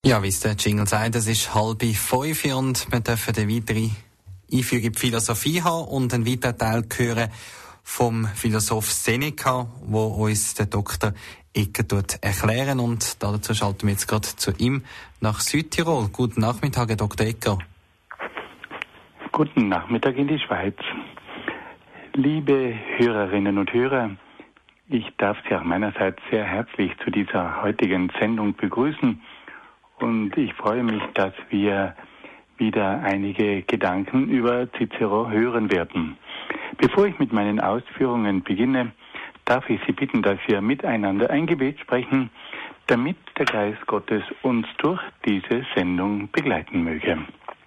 Ja, wie es der Jingle sagt, es ist 4:30 und wir dürfen eine weitere Einführung in die Philosophie haben und einen weiteren Teil hören vom Philosoph Seneca, wo uns der Dr. Egger erklären. Und dazu schalten wir jetzt gerade zu ihm nach Südtirol. Guten Nachmittag, Herr Dr. Egger. Guten Nachmittag in die Schweiz. Liebe Hörerinnen und Hörer, ich darf Sie auch meinerseits sehr herzlich zu dieser heutigen Sendung begrüßen. Und ich freue mich, dass wir wieder einige Gedanken über Cicero hören werden. Bevor ich mit meinen Ausführungen beginne, darf ich Sie bitten, dass wir miteinander ein Gebet sprechen, damit der Geist Gottes uns durch diese Sendung begleiten möge.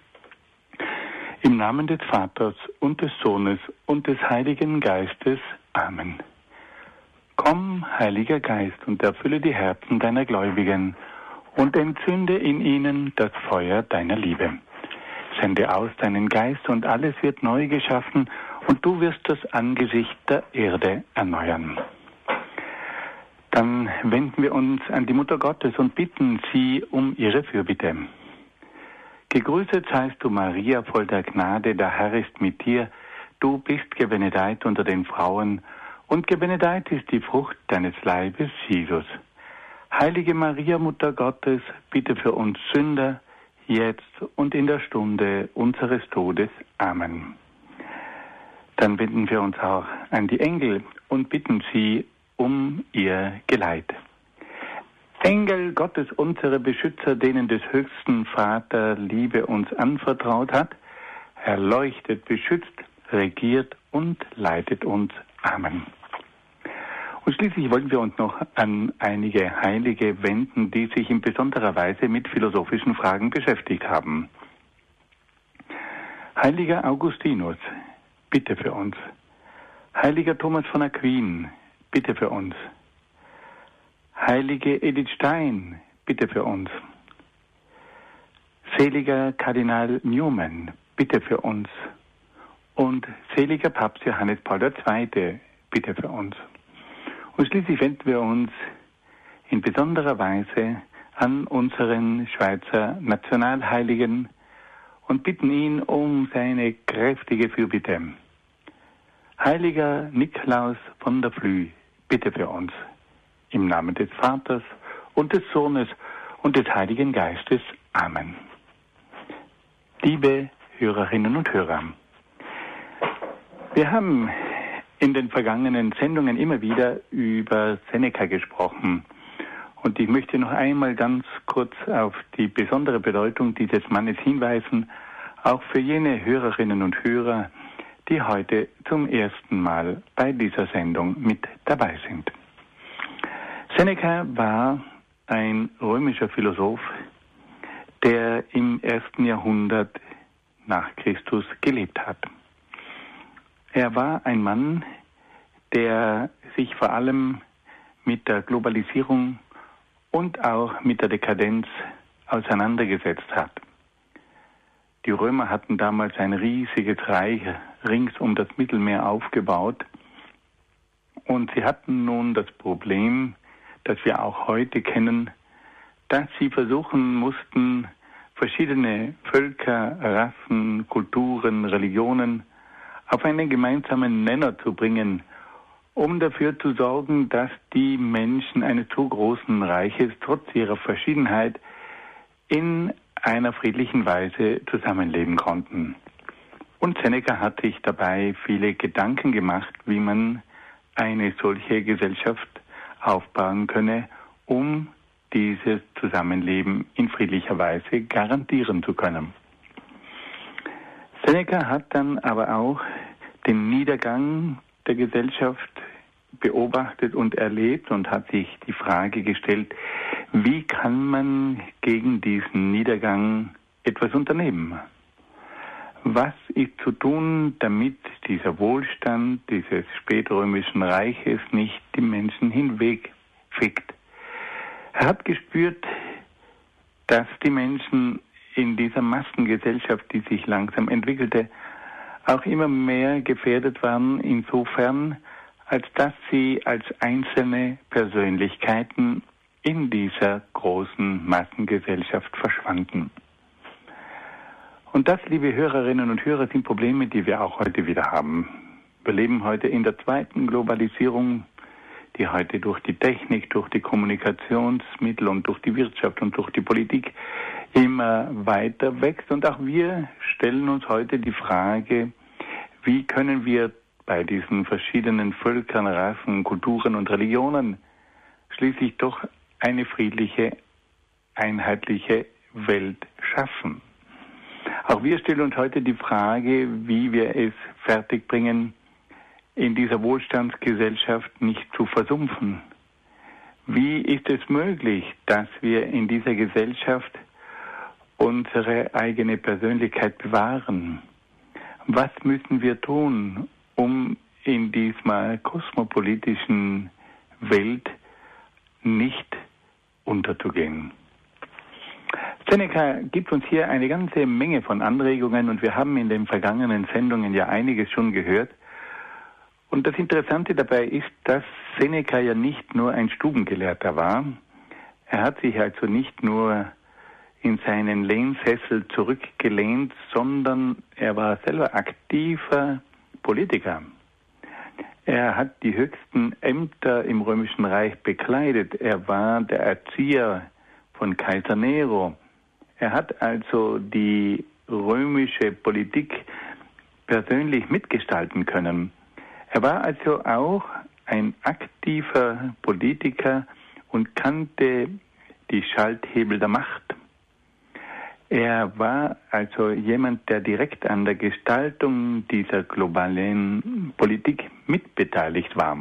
Im Namen des Vaters und des Sohnes und des Heiligen Geistes. Amen. Komm, Heiliger Geist, und erfülle die Herzen deiner Gläubigen und entzünde in ihnen das Feuer deiner Liebe. Sende aus deinen Geist und alles wird neu geschaffen und du wirst das Angesicht der Erde erneuern. Dann wenden wir uns an die Mutter Gottes und bitten sie um ihre Fürbitte. Gegrüßet seist du, Maria, voll der Gnade, der Herr ist mit dir. Du bist gebenedeit unter den Frauen und gebenedeit ist die Frucht deines Leibes, Jesus. Heilige Maria, Mutter Gottes, bitte für uns Sünder, jetzt und in der Stunde unseres Todes. Amen. Dann wenden wir uns auch an die Engel und bitten sie um ihr Geleit. Engel Gottes, unsere Beschützer, denen des höchsten Vater Liebe uns anvertraut hat, erleuchtet, beschützt, regiert und leitet uns. Amen. Und schließlich wollen wir uns noch an einige Heilige wenden, die sich in besonderer Weise mit philosophischen Fragen beschäftigt haben. Heiliger Augustinus, bitte für uns. Heiliger Thomas von Aquin, bitte für uns. Heilige Edith Stein, bitte für uns. Seliger Kardinal Newman, bitte für uns. Und seliger Papst Johannes Paul II, bitte für uns. Und schließlich wenden wir uns in besonderer Weise an unseren Schweizer Nationalheiligen und bitten ihn um seine kräftige Fürbitte. Heiliger Nikolaus von der Flüe, bitte für uns. Im Namen des Vaters und des Sohnes und des Heiligen Geistes. Amen. Liebe Hörerinnen und Hörer, wir haben in den vergangenen Sendungen immer wieder über Seneca gesprochen. Und ich möchte noch einmal ganz kurz auf die besondere Bedeutung dieses Mannes hinweisen, auch für jene Hörerinnen und Hörer, die heute zum ersten Mal bei dieser Sendung mit dabei sind. Seneca war ein römischer Philosoph, der im 1. Jahrhundert nach Christus gelebt hat. Er war ein Mann, der sich vor allem mit der Globalisierung und auch mit der Dekadenz auseinandergesetzt hat. Die Römer hatten damals ein riesiges Reich rings um das Mittelmeer aufgebaut und sie hatten nun das Problem, das wir auch heute kennen, dass sie versuchen mussten, verschiedene Völker, Rassen, Kulturen, Religionen auf einen gemeinsamen Nenner zu bringen, um dafür zu sorgen, dass die Menschen eines so großen Reiches trotz ihrer Verschiedenheit in einer friedlichen Weise zusammenleben konnten. Und Seneca hat sich dabei viele Gedanken gemacht, wie man eine solche Gesellschaft aufbauen könne, um dieses Zusammenleben in friedlicher Weise garantieren zu können. Seneca hat dann aber auch den Niedergang der Gesellschaft beobachtet und erlebt und hat sich die Frage gestellt, wie kann man gegen diesen Niedergang etwas unternehmen? Was ist zu tun, damit dieser Wohlstand dieses spätrömischen Reiches nicht die Menschen hinwegfegt? Er hat gespürt, dass die Menschen in dieser Massengesellschaft, die sich langsam entwickelte, auch immer mehr gefährdet waren, insofern, als dass sie als einzelne Persönlichkeiten in dieser großen Massengesellschaft verschwanden. Und das, liebe Hörerinnen und Hörer, sind Probleme, die wir auch heute wieder haben. Wir leben heute in der zweiten Globalisierung, die heute durch die Technik, durch die Kommunikationsmittel und durch die Wirtschaft und durch die Politik immer weiter wächst. Und auch wir stellen uns heute die Frage, wie können wir bei diesen verschiedenen Völkern, Rassen, Kulturen und Religionen schließlich doch eine friedliche, einheitliche Welt schaffen. Auch wir stellen uns heute die Frage, wie wir es fertigbringen, in dieser Wohlstandsgesellschaft nicht zu versumpfen. Wie ist es möglich, dass wir in dieser Gesellschaft unsere eigene Persönlichkeit bewahren? Was müssen wir tun, um in dieser kosmopolitischen Welt nicht unterzugehen? Seneca gibt uns hier eine ganze Menge von Anregungen und wir haben in den vergangenen Sendungen ja einiges schon gehört. Und das Interessante dabei ist, dass Seneca ja nicht nur ein Stubengelehrter war. Er hat sich also nicht nur in seinen Lehnsessel zurückgelehnt, sondern er war selber aktiver Politiker. Er hat die höchsten Ämter im Römischen Reich bekleidet. Er war der Erzieher von Kaiser Nero. Er hat also die römische Politik persönlich mitgestalten können. Er war also auch ein aktiver Politiker und kannte die Schalthebel der Macht. Er war also jemand, der direkt an der Gestaltung dieser globalen Politik mitbeteiligt war.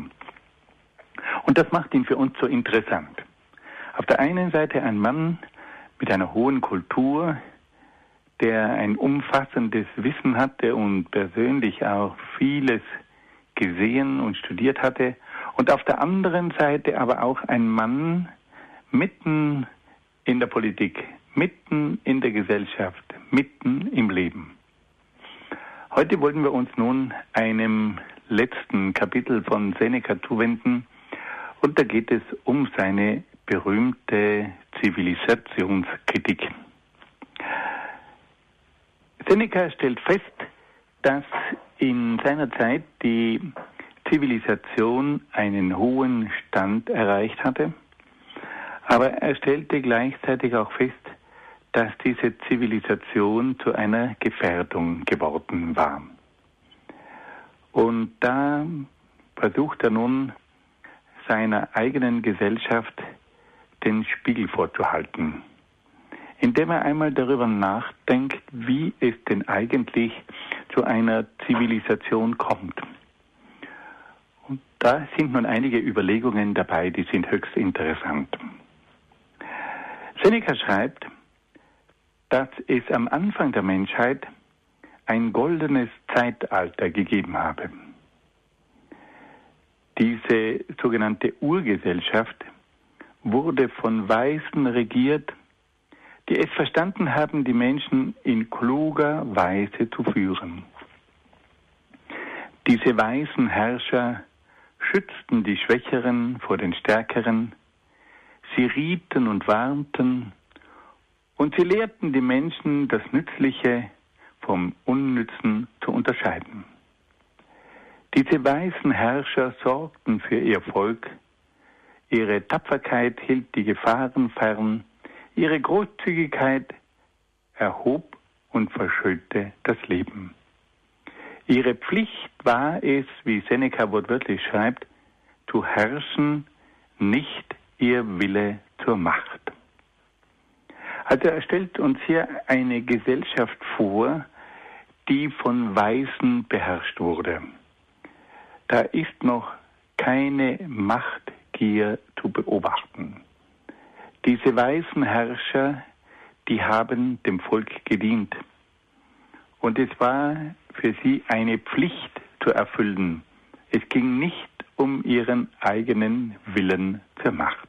Und das macht ihn für uns so interessant. Auf der einen Seite ein Mann mit einer hohen Kultur, der ein umfassendes Wissen hatte und persönlich auch vieles gesehen und studiert hatte. Und auf der anderen Seite aber auch ein Mann mitten in der Politik, mitten in der Gesellschaft, mitten im Leben. Heute wollen wir uns nun einem letzten Kapitel von Seneca zuwenden. Und da geht es um seine berühmte Zivilisationskritik. Seneca stellt fest, dass in seiner Zeit die Zivilisation einen hohen Stand erreicht hatte, aber er stellte gleichzeitig auch fest, dass diese Zivilisation zu einer Gefährdung geworden war. Und da versucht er nun seiner eigenen Gesellschaft den Spiegel vorzuhalten, indem er einmal darüber nachdenkt, wie es denn eigentlich zu einer Zivilisation kommt. Und da sind nun einige Überlegungen dabei, die sind höchst interessant. Seneca schreibt, dass es am Anfang der Menschheit ein goldenes Zeitalter gegeben habe. Diese sogenannte Urgesellschaft wurde von Weisen regiert, die es verstanden haben, die Menschen in kluger Weise zu führen. Diese weisen Herrscher schützten die Schwächeren vor den Stärkeren, sie rieten und warnten, und sie lehrten die Menschen, das Nützliche vom Unnützen zu unterscheiden. Diese weisen Herrscher sorgten für ihr Volk, ihre Tapferkeit hielt die Gefahren fern, ihre Großzügigkeit erhob und verschönte das Leben. Ihre Pflicht war es, wie Seneca wortwörtlich schreibt, zu herrschen, nicht ihr Wille zur Macht. Also er stellt uns hier eine Gesellschaft vor, die von Weisen beherrscht wurde. Da ist noch keine Machtgier zu beobachten. Diese weisen Herrscher, die haben dem Volk gedient. Und es war für sie eine Pflicht zu erfüllen. Es ging nicht um ihren eigenen Willen zur Macht.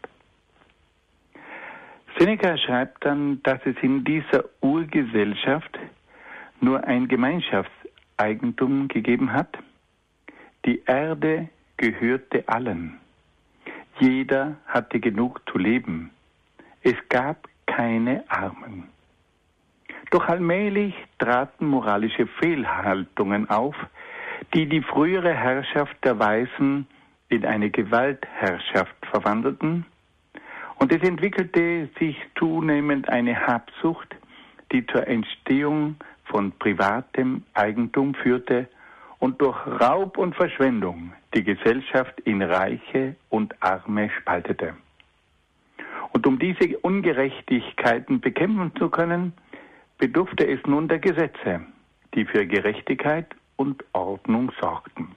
Seneca schreibt dann, dass es in dieser Urgesellschaft nur ein Gemeinschaftseigentum gegeben hat. Die Erde gehörte allen. Jeder hatte genug zu leben. Es gab keine Armen. Doch allmählich traten moralische Fehlhaltungen auf, die die frühere Herrschaft der Weißen in eine Gewaltherrschaft verwandelten, und es entwickelte sich zunehmend eine Habsucht, die zur Entstehung von privatem Eigentum führte und durch Raub und Verschwendung die Gesellschaft in Reiche und Arme spaltete. Und um diese Ungerechtigkeiten bekämpfen zu können, bedurfte es nun der Gesetze, die für Gerechtigkeit und Ordnung sorgten.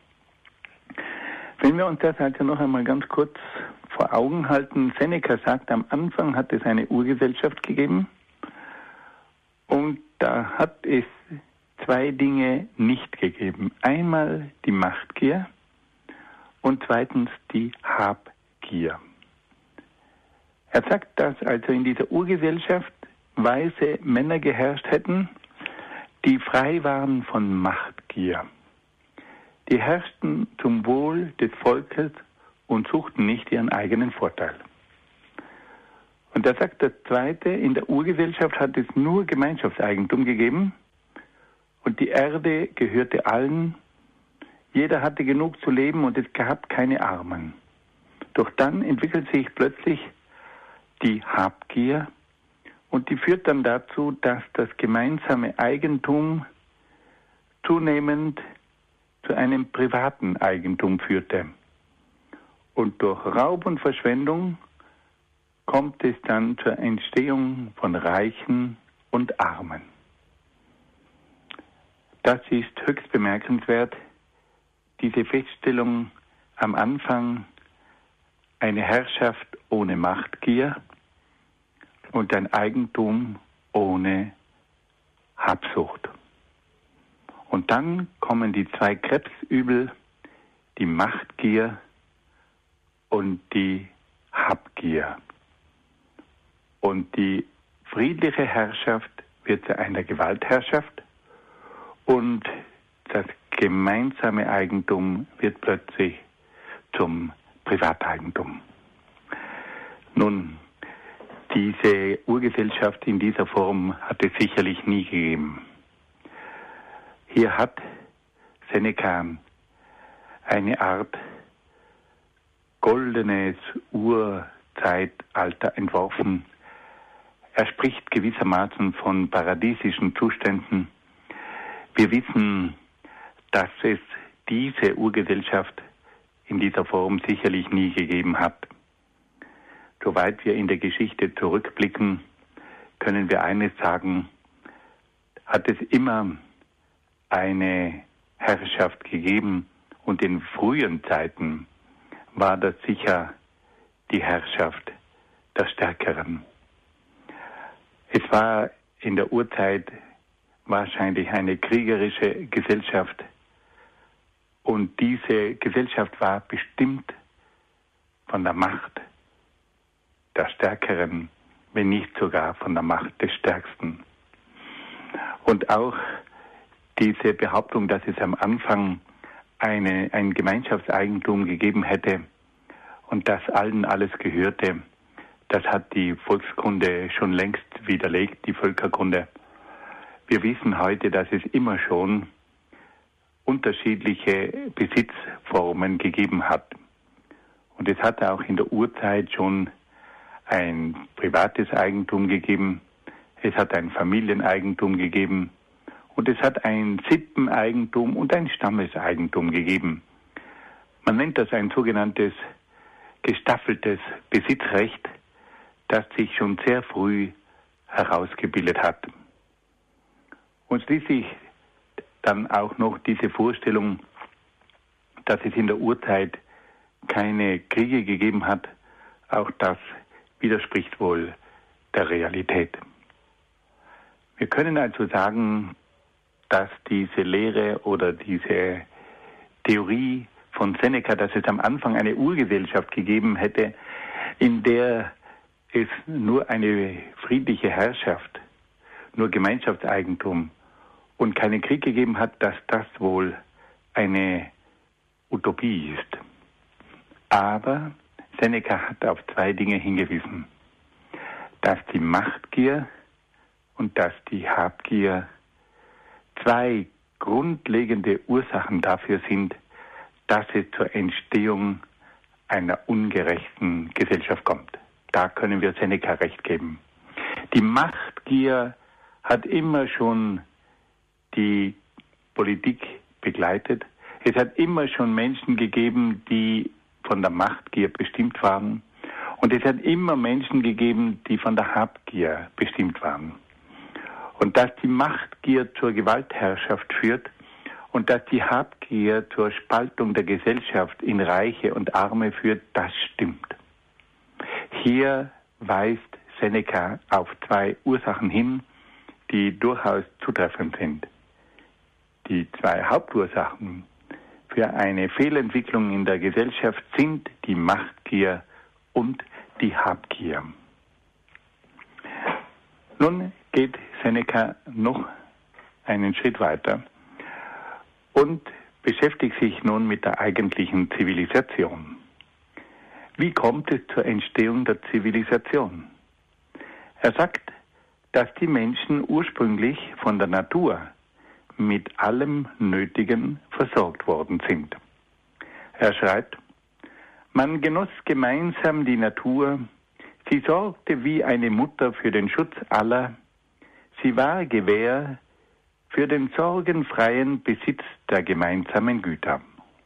Wenn wir uns das also noch einmal ganz kurz vor Augen halten, Seneca sagt, am Anfang hat es eine Urgesellschaft gegeben und da hat es zwei Dinge nicht gegeben. Einmal die Machtgier und zweitens die Habgier. Er sagt, dass also in dieser Urgesellschaft weise Männer geherrscht hätten, die frei waren von Machtgier. Die herrschten zum Wohl des Volkes und suchten nicht ihren eigenen Vorteil. Und er sagt das Zweite, in der Urgesellschaft hat es nur Gemeinschaftseigentum gegeben und die Erde gehörte allen. Jeder hatte genug zu leben und es gab keine Armen. Doch dann entwickelt sich plötzlich die Habgier und die führt dann dazu, dass das gemeinsame Eigentum zunehmend zu einem privaten Eigentum führte. Und durch Raub und Verschwendung kommt es dann zur Entstehung von Reichen und Armen. Das ist höchst bemerkenswert, diese Feststellung am Anfang, eine Herrschaft ohne Machtgier und ein Eigentum ohne Habsucht. Und dann kommen die zwei Krebsübel, die Machtgier und die Habgier. Und die friedliche Herrschaft wird zu einer Gewaltherrschaft und das gemeinsame Eigentum wird plötzlich zum Privateigentum. Nun, diese Urgesellschaft in dieser Form hat es sicherlich nie gegeben. Hier hat Seneca eine Art goldenes Urzeitalter entworfen. Er spricht gewissermaßen von paradiesischen Zuständen. Wir wissen, dass es diese Urgesellschaft in dieser Form sicherlich nie gegeben hat. Soweit wir in der Geschichte zurückblicken, können wir eines sagen, hat es immer eine Herrschaft gegeben und in frühen Zeiten war das sicher die Herrschaft der Stärkeren. Es war in der Urzeit wahrscheinlich eine kriegerische Gesellschaft und diese Gesellschaft war bestimmt von der Macht der Stärkeren, wenn nicht sogar von der Macht des Stärksten. Und auch diese Behauptung, dass es am Anfang ein Gemeinschaftseigentum gegeben hätte und dass allen alles gehörte, das hat die Volkskunde schon längst widerlegt, die Völkerkunde. Wir wissen heute, dass es immer schon unterschiedliche Besitzformen gegeben hat. Und es hat auch in der Urzeit schon ein privates Eigentum gegeben, es hat ein Familieneigentum gegeben und es hat ein Sippeneigentum und ein Stammeseigentum gegeben. Man nennt das ein sogenanntes gestaffeltes Besitzrecht, das sich schon sehr früh herausgebildet hat. Und schließlich dann auch noch diese Vorstellung, dass es in der Urzeit keine Kriege gegeben hat, auch das widerspricht wohl der Realität. Wir können also sagen, dass diese Lehre oder diese Theorie von Seneca, dass es am Anfang eine Urgesellschaft gegeben hätte, in der es nur eine friedliche Herrschaft, nur Gemeinschaftseigentum und keinen Krieg gegeben hat, dass das wohl eine Utopie ist. Aber Seneca hat auf zwei Dinge hingewiesen. Dass die Machtgier und dass die Habgier zwei grundlegende Ursachen dafür sind, dass es zur Entstehung einer ungerechten Gesellschaft kommt. Da können wir Seneca recht geben. Die Machtgier hat immer schon die Politik begleitet. Es hat immer schon Menschen gegeben, die von der Machtgier bestimmt waren. Und es hat immer Menschen gegeben, die von der Habgier bestimmt waren. Und dass die Machtgier zur Gewaltherrschaft führt und dass die Habgier zur Spaltung der Gesellschaft in Reiche und Arme führt, das stimmt. Hier weist Seneca auf zwei Ursachen hin, die durchaus zutreffend sind. Die zwei Hauptursachen für eine Fehlentwicklung in der Gesellschaft sind die Machtgier und die Habgier. Nun geht Seneca noch einen Schritt weiter und beschäftigt sich nun mit der eigentlichen Zivilisation. Wie kommt es zur Entstehung der Zivilisation? Er sagt, dass die Menschen ursprünglich von der Natur mit allem Nötigen versorgt worden sind. Er schreibt, man genoss gemeinsam die Natur, sie sorgte wie eine Mutter für den Schutz aller, sie war Gewähr für den sorgenfreien Besitz der gemeinsamen Güter.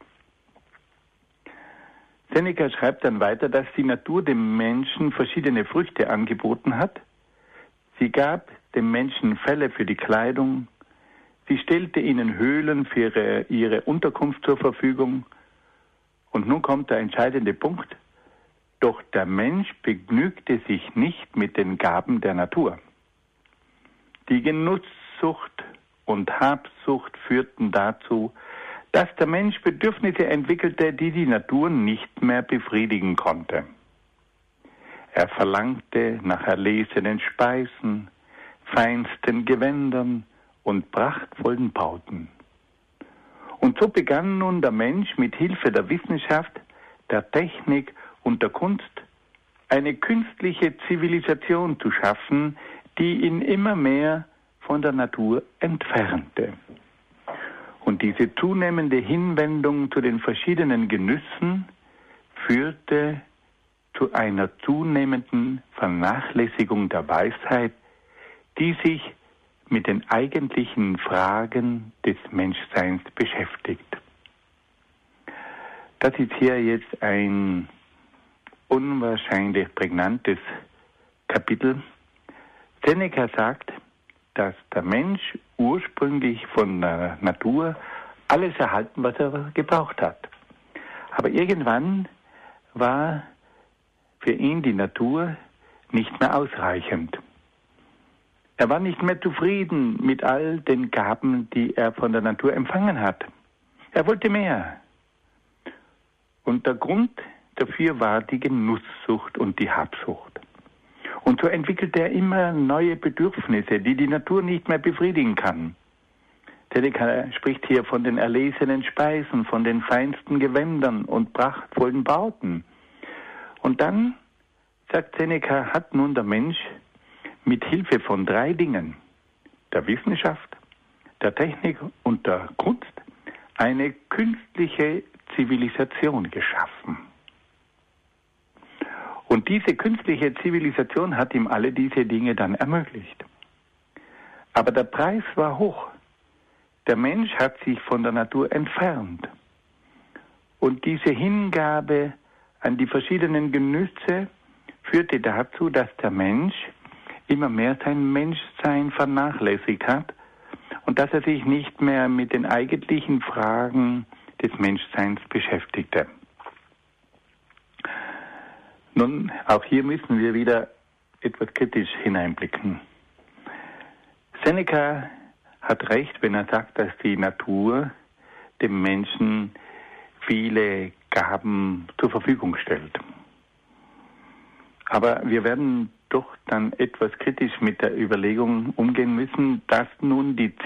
Seneca schreibt dann weiter, dass die Natur dem Menschen verschiedene Früchte angeboten hat. Sie gab dem Menschen Felle für die Kleidung, sie stellte ihnen Höhlen für ihre Unterkunft zur Verfügung. Und nun kommt der entscheidende Punkt. Doch der Mensch begnügte sich nicht mit den Gaben der Natur. Die Genusssucht und Habsucht führten dazu, dass der Mensch Bedürfnisse entwickelte, die die Natur nicht mehr befriedigen konnte. Er verlangte nach erlesenen Speisen, feinsten Gewändern und prachtvollen Bauten. Und so begann nun der Mensch mit Hilfe der Wissenschaft, der Technik und der Kunst eine künstliche Zivilisation zu schaffen, die ihn immer mehr von der Natur entfernte. Und diese zunehmende Hinwendung zu den verschiedenen Genüssen führte zu einer zunehmenden Vernachlässigung der Weisheit, die sich mit den eigentlichen Fragen des Menschseins beschäftigt. Das ist hier jetzt ein unwahrscheinlich prägnantes Kapitel. Seneca sagt, dass der Mensch ursprünglich von der Natur alles erhalten, was er gebraucht hat. Aber irgendwann war für ihn die Natur nicht mehr ausreichend. Er war nicht mehr zufrieden mit all den Gaben, die er von der Natur empfangen hat. Er wollte mehr. Und der Grund dafür war die Genusssucht und die Habsucht. Und so entwickelte er immer neue Bedürfnisse, die die Natur nicht mehr befriedigen kann. Seneca spricht hier von den erlesenen Speisen, von den feinsten Gewändern und prachtvollen Bauten. Und dann, sagt Seneca, hat nun der Mensch mit Hilfe von 3 Dingen, der Wissenschaft, der Technik und der Kunst, eine künstliche Zivilisation geschaffen. Und diese künstliche Zivilisation hat ihm alle diese Dinge dann ermöglicht. Aber der Preis war hoch. Der Mensch hat sich von der Natur entfernt. Und diese Hingabe an die verschiedenen Genüsse führte dazu, dass der Mensch immer mehr sein Menschsein vernachlässigt hat und dass er sich nicht mehr mit den eigentlichen Fragen des Menschseins beschäftigte. Nun, auch hier müssen wir wieder etwas kritisch hineinblicken. Seneca hat recht, wenn er sagt, dass die Natur dem Menschen viele Gaben zur Verfügung stellt. Aber wir werden doch dann etwas kritisch mit der Überlegung umgehen müssen, dass nun die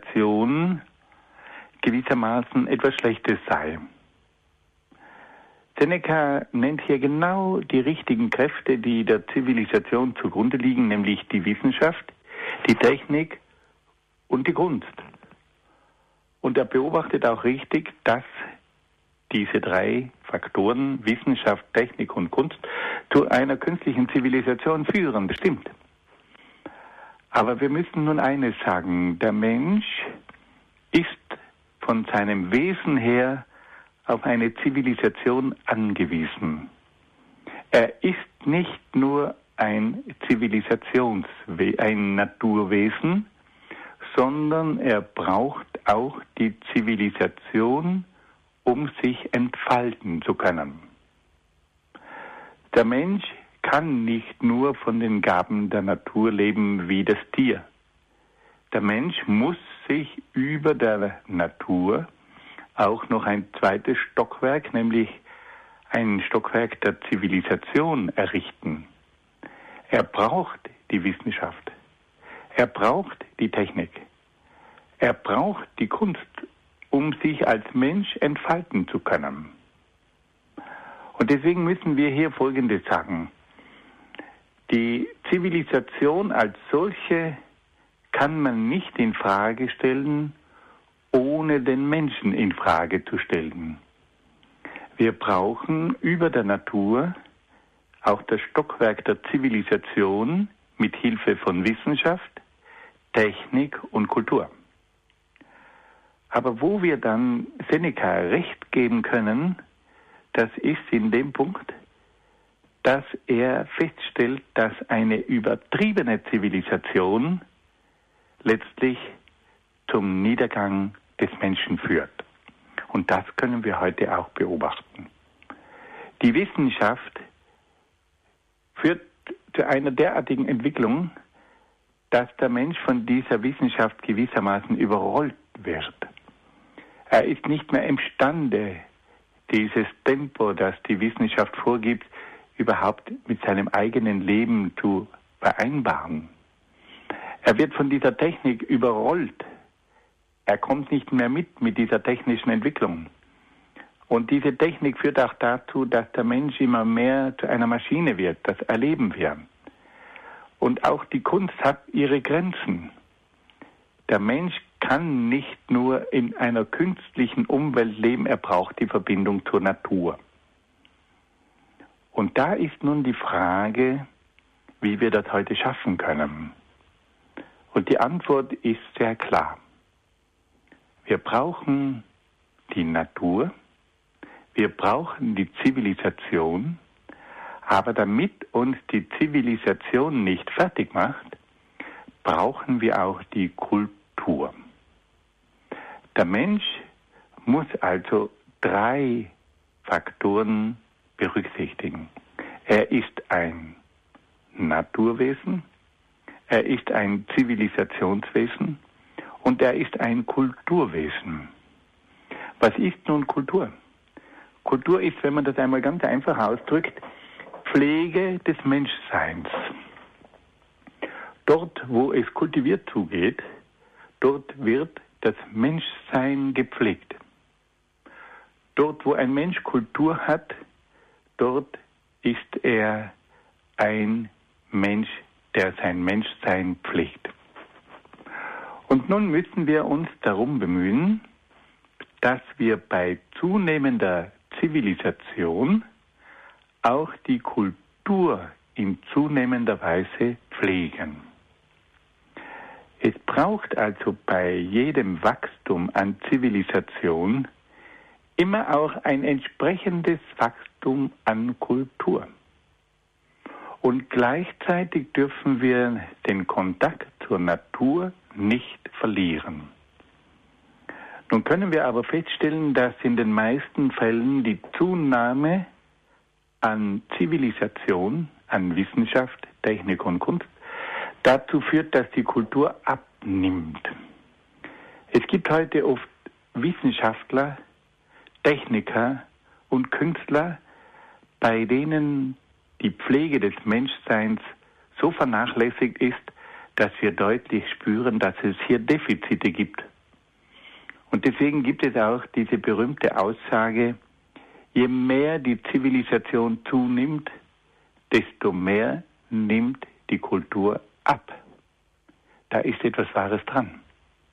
Zivilisation gewissermaßen etwas Schlechtes sei. Seneca nennt hier genau die richtigen Kräfte, die der Zivilisation zugrunde liegen, nämlich die Wissenschaft, die Technik und die Kunst. Und er beobachtet auch richtig, dass diese drei Faktoren, Wissenschaft, Technik und Kunst, zu einer künstlichen Zivilisation führen. Das stimmt. Aber wir müssen nun eines sagen, der Mensch ist von seinem Wesen her auf eine Zivilisation angewiesen. Er ist nicht nur ein ein Naturwesen, sondern er braucht auch die Zivilisation, um sich entfalten zu können. Der Mensch kann nicht nur von den Gaben der Natur leben wie das Tier. Der Mensch muss sich über der Natur auch noch ein zweites Stockwerk, nämlich ein Stockwerk der Zivilisation errichten. Er braucht die Wissenschaft. Er braucht die Technik. Er braucht die Kunst, um sich als Mensch entfalten zu können. Und deswegen müssen wir hier Folgendes sagen. Die Zivilisation als solche kann man nicht in Frage stellen, ohne den Menschen in Frage zu stellen. Wir brauchen über der Natur auch das Stockwerk der Zivilisation mit Hilfe von Wissenschaft, Technik und Kultur. Aber wo wir dann Seneca recht geben können, das ist in dem Punkt, dass er feststellt, dass eine übertriebene Zivilisation letztlich zum Niedergang des Menschen führt. Und das können wir heute auch beobachten. Die Wissenschaft führt zu einer derartigen Entwicklung, dass der Mensch von dieser Wissenschaft gewissermaßen überrollt wird. Er ist nicht mehr imstande, dieses Tempo, das die Wissenschaft vorgibt, überhaupt mit seinem eigenen Leben zu vereinbaren. Er wird von dieser Technik überrollt. Er kommt nicht mehr mit dieser technischen Entwicklung. Und diese Technik führt auch dazu, dass der Mensch immer mehr zu einer Maschine wird. Das erleben wir. Und auch die Kunst hat ihre Grenzen. Der Mensch kann nicht nur in einer künstlichen Umwelt leben, er braucht die Verbindung zur Natur. Und da ist nun die Frage, wie wir das heute schaffen können. Und die Antwort ist sehr klar. Wir brauchen die Natur, wir brauchen die Zivilisation, aber damit uns die Zivilisation nicht fertig macht, brauchen wir auch die Kultur. Der Mensch muss also 3 Faktoren berücksichtigen. Er ist ein Naturwesen, er ist ein Zivilisationswesen und er ist ein Kulturwesen. Was ist nun Kultur? Kultur ist, wenn man das einmal ganz einfach ausdrückt, Pflege des Menschseins. Dort, wo es kultiviert zugeht, dort wird das Menschsein gepflegt. Dort, wo ein Mensch Kultur hat, dort ist er ein Mensch, der sein Menschsein pflegt. Und nun müssen wir uns darum bemühen, dass wir bei zunehmender Zivilisation auch die Kultur in zunehmender Weise pflegen. Es braucht also bei jedem Wachstum an Zivilisation immer auch ein entsprechendes Wachstum an Kultur. Und gleichzeitig dürfen wir den Kontakt zur Natur nicht verlieren. Nun können wir aber feststellen, dass in den meisten Fällen die Zunahme an Zivilisation, an Wissenschaft, Technik und Kunst dazu führt, dass die Kultur abnimmt. Es gibt heute oft Wissenschaftler, Techniker und Künstler, bei denen die Pflege des Menschseins so vernachlässigt ist, dass wir deutlich spüren, dass es hier Defizite gibt. Und deswegen gibt es auch diese berühmte Aussage, Je mehr die Zivilisation zunimmt, desto mehr nimmt die Kultur ab. Da ist etwas Wahres dran.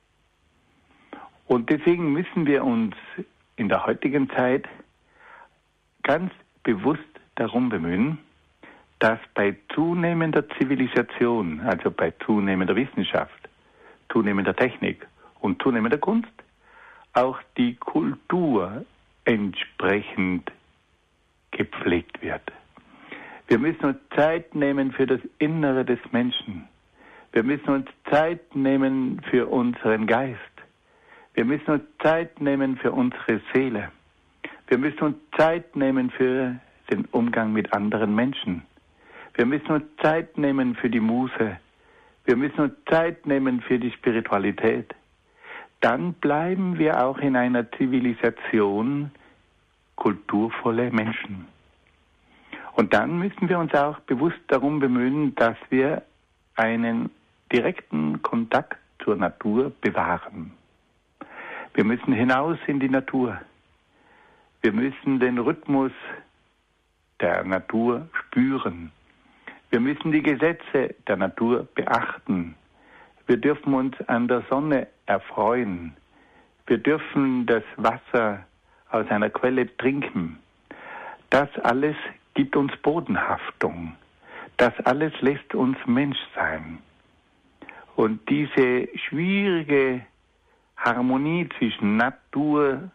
Und deswegen müssen wir uns in der heutigen Zeit ganz bewusst darum bemühen, dass bei zunehmender Zivilisation, also bei zunehmender Wissenschaft, zunehmender Technik und zunehmender Kunst, auch die Kultur entsprechend gepflegt wird. Wir müssen uns Zeit nehmen für das Innere des Menschen. Wir müssen uns Zeit nehmen für unseren Geist. Wir müssen uns Zeit nehmen für unsere Seele. Wir müssen uns Zeit nehmen für den Umgang mit anderen Menschen. Wir müssen uns Zeit nehmen für die Muße. Wir müssen uns Zeit nehmen für die Spiritualität. Dann bleiben wir auch in einer Zivilisation kulturvolle Menschen. Und dann müssen wir uns auch bewusst darum bemühen, dass wir einen direkten Kontakt zur Natur bewahren. Wir müssen hinaus in die Natur. Wir müssen den Rhythmus der Natur spüren. Wir müssen die Gesetze der Natur beachten. Wir dürfen uns an der Sonne erfreuen. Wir dürfen das Wasser aus einer Quelle trinken. Das alles gibt uns Bodenhaftung. Das alles lässt uns Mensch sein. Und diese schwierige Harmonie zwischen Natur,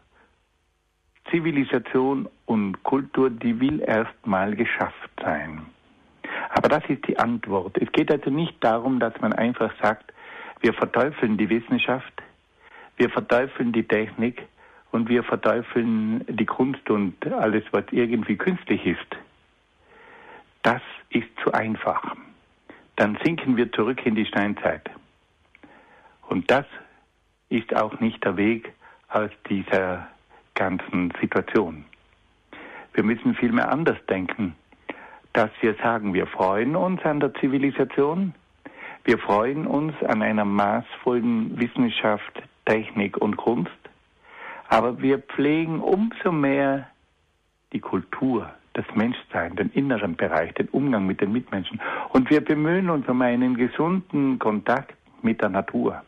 Zivilisation und Kultur, die will erst mal geschafft sein. Aber das ist die Antwort. Es geht also nicht darum, dass man einfach sagt, wir verteufeln die Wissenschaft, wir verteufeln die Technik und wir verteufeln die Kunst und alles, was irgendwie künstlich ist. Das ist zu einfach. Dann sinken wir zurück in die Steinzeit. Und das ist auch nicht der Weg aus dieser ganzen Situation. Wir müssen vielmehr anders denken, dass wir sagen, wir freuen uns an der Zivilisation, wir freuen uns an einer maßvollen Wissenschaft, Technik und Kunst, aber wir pflegen umso mehr die Kultur, das Menschsein, den inneren Bereich, den Umgang mit den Mitmenschen. Und wir bemühen uns um einen gesunden Kontakt mit der Natur.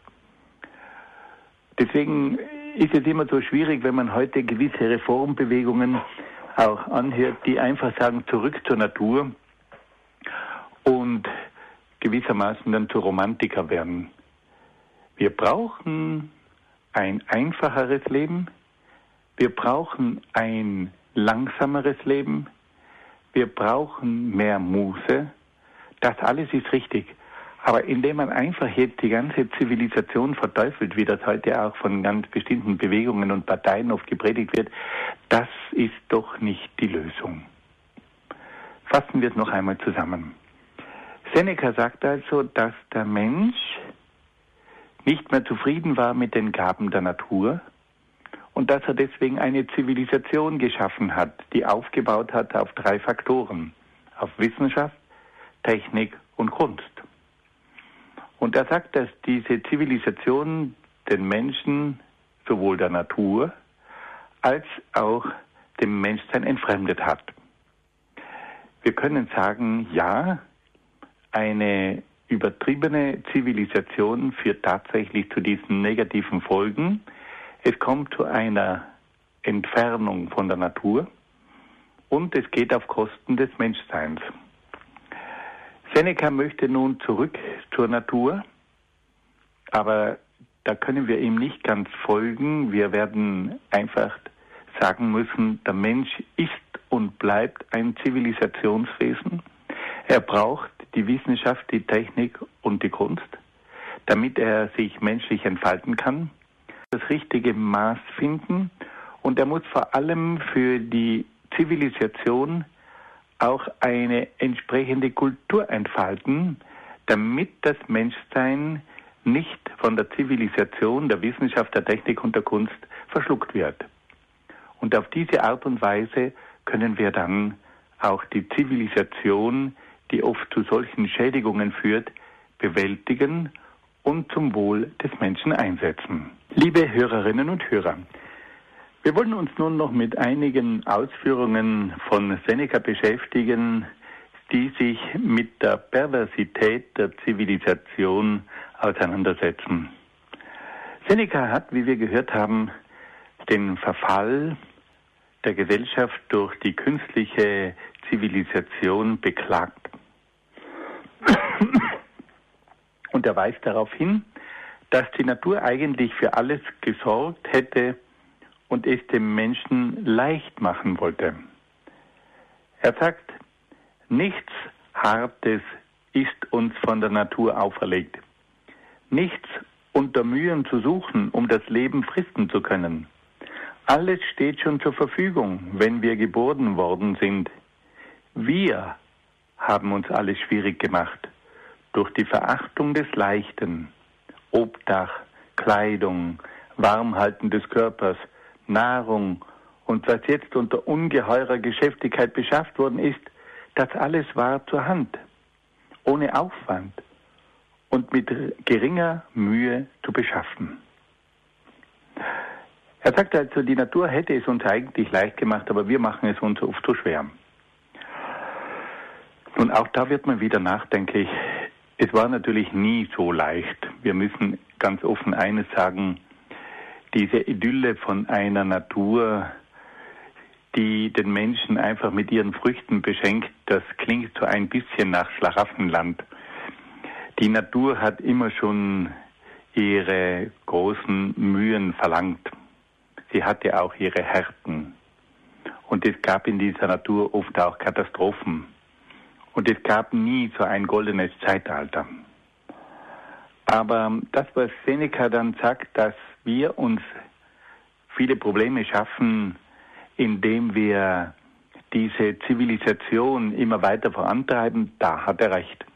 Deswegen ist es immer so schwierig, wenn man heute gewisse Reformbewegungen auch anhört, die einfach sagen, zurück zur Natur und gewissermaßen dann zu Romantiker werden. Wir brauchen ein einfacheres Leben, wir brauchen ein langsameres Leben, wir brauchen mehr Muße. Das alles ist richtig. Aber indem man einfach jetzt die ganze Zivilisation verteufelt, wie das heute auch von ganz bestimmten Bewegungen und Parteien oft gepredigt wird, das ist doch nicht die Lösung. Fassen wir es noch einmal zusammen. Seneca sagt also, dass der Mensch nicht mehr zufrieden war mit den Gaben der Natur und dass er deswegen eine Zivilisation geschaffen hat, die aufgebaut hat auf 3 Faktoren, auf Wissenschaft, Technik und Kunst. Und er sagt, dass diese Zivilisation den Menschen, sowohl der Natur, als auch dem Menschsein entfremdet hat. Wir können sagen, ja, eine übertriebene Zivilisation führt tatsächlich zu diesen negativen Folgen. Es kommt zu einer Entfernung von der Natur und es geht auf Kosten des Menschseins. Seneca möchte nun zurück zur Natur, aber da können wir ihm nicht ganz folgen. Wir werden einfach sagen müssen, der Mensch ist und bleibt ein Zivilisationswesen. Er braucht die Wissenschaft, die Technik und die Kunst, damit er sich menschlich entfalten kann, das richtige Maß finden und er muss vor allem für die Zivilisation auch eine entsprechende Kultur entfalten, damit das Menschsein nicht von der Zivilisation, der Wissenschaft, der Technik und der Kunst verschluckt wird. Und auf diese Art und Weise können wir dann auch die Zivilisation, die oft zu solchen Schädigungen führt, bewältigen und zum Wohl des Menschen einsetzen. Liebe Hörerinnen und Hörer, Wir wollen uns nun noch mit einigen Ausführungen von Seneca beschäftigen, die sich mit der Perversität der Zivilisation auseinandersetzen. Seneca hat, wie wir gehört haben, den Verfall der Gesellschaft durch die künstliche Zivilisation beklagt. Und er weist darauf hin, dass die Natur eigentlich für alles gesorgt hätte und es dem Menschen leicht machen wollte. Er sagt, nichts Hartes ist uns von der Natur auferlegt. Nichts unter Mühen zu suchen, um das Leben fristen zu können. Alles steht schon zur Verfügung, wenn wir geboren worden sind. Wir haben uns alles schwierig gemacht durch die Verachtung des Leichten. Obdach, Kleidung, Warmhalten des Körpers, Nahrung und was jetzt unter ungeheurer Geschäftigkeit beschafft worden ist, das alles war zur Hand, ohne Aufwand und mit geringer Mühe zu beschaffen. Er sagt also, die Natur hätte es uns eigentlich leicht gemacht, aber wir machen es uns oft so schwer. Nun, auch da wird man wieder nachdenklich. Es war natürlich nie so leicht. Wir müssen ganz offen eines sagen, diese Idylle von einer Natur, die den Menschen einfach mit ihren Früchten beschenkt, das klingt so ein bisschen nach Schlaraffenland. Die Natur hat immer schon ihre großen Mühen verlangt. Sie hatte auch ihre Härten. Und es gab in dieser Natur oft auch Katastrophen. Und es gab nie so ein goldenes Zeitalter. Aber das, was Seneca dann sagt, dass wir uns viele Probleme schaffen, indem wir diese Zivilisation immer weiter vorantreiben, da hat er recht.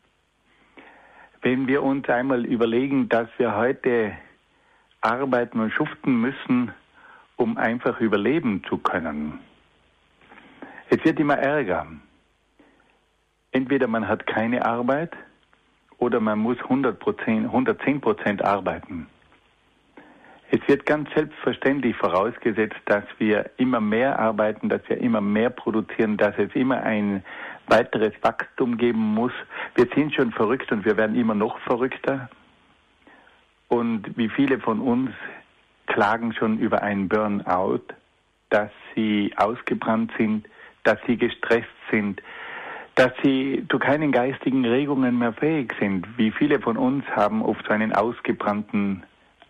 Wenn wir uns einmal überlegen, dass wir heute arbeiten und schuften müssen, um einfach überleben zu können. Es wird immer ärger. Entweder man hat keine Arbeit oder man muss 110% arbeiten. Es wird ganz selbstverständlich vorausgesetzt, dass wir immer mehr arbeiten, dass wir immer mehr produzieren, dass es immer ein weiteres Wachstum geben muss. Wir sind schon verrückt und wir werden immer noch verrückter. Und wie viele von uns klagen schon über einen Burnout, dass sie ausgebrannt sind, dass sie gestresst sind, dass sie zu keinen geistigen Regungen mehr fähig sind. Wie viele von uns haben oft so einen ausgebrannten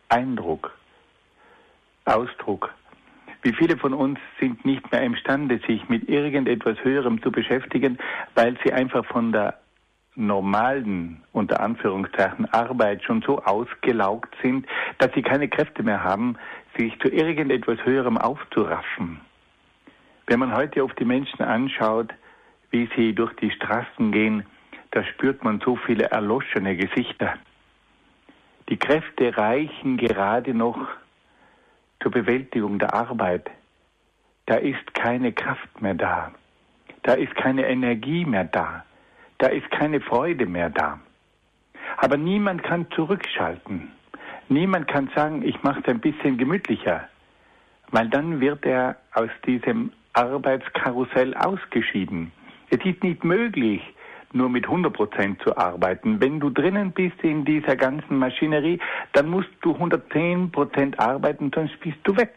Ausdruck. Wie viele von uns sind nicht mehr imstande, sich mit irgendetwas Höherem zu beschäftigen, weil sie einfach von der normalen, unter Anführungszeichen, Arbeit schon so ausgelaugt sind, dass sie keine Kräfte mehr haben, sich zu irgendetwas Höherem aufzuraffen. Wenn man heute auf die Menschen anschaut, wie sie durch die Straßen gehen, da spürt man so viele erloschene Gesichter. Die Kräfte reichen gerade noch zur Bewältigung der Arbeit. Da ist keine Kraft mehr da. Da ist keine Energie mehr da. Da ist keine Freude mehr da. Aber niemand kann zurückschalten. Niemand kann sagen, ich mache es ein bisschen gemütlicher, weil dann wird er aus diesem Arbeitskarussell ausgeschieden. Es ist nicht möglich, nur mit 100% zu arbeiten. Wenn du drinnen bist in dieser ganzen Maschinerie, dann musst du 110% arbeiten, sonst bist du weg.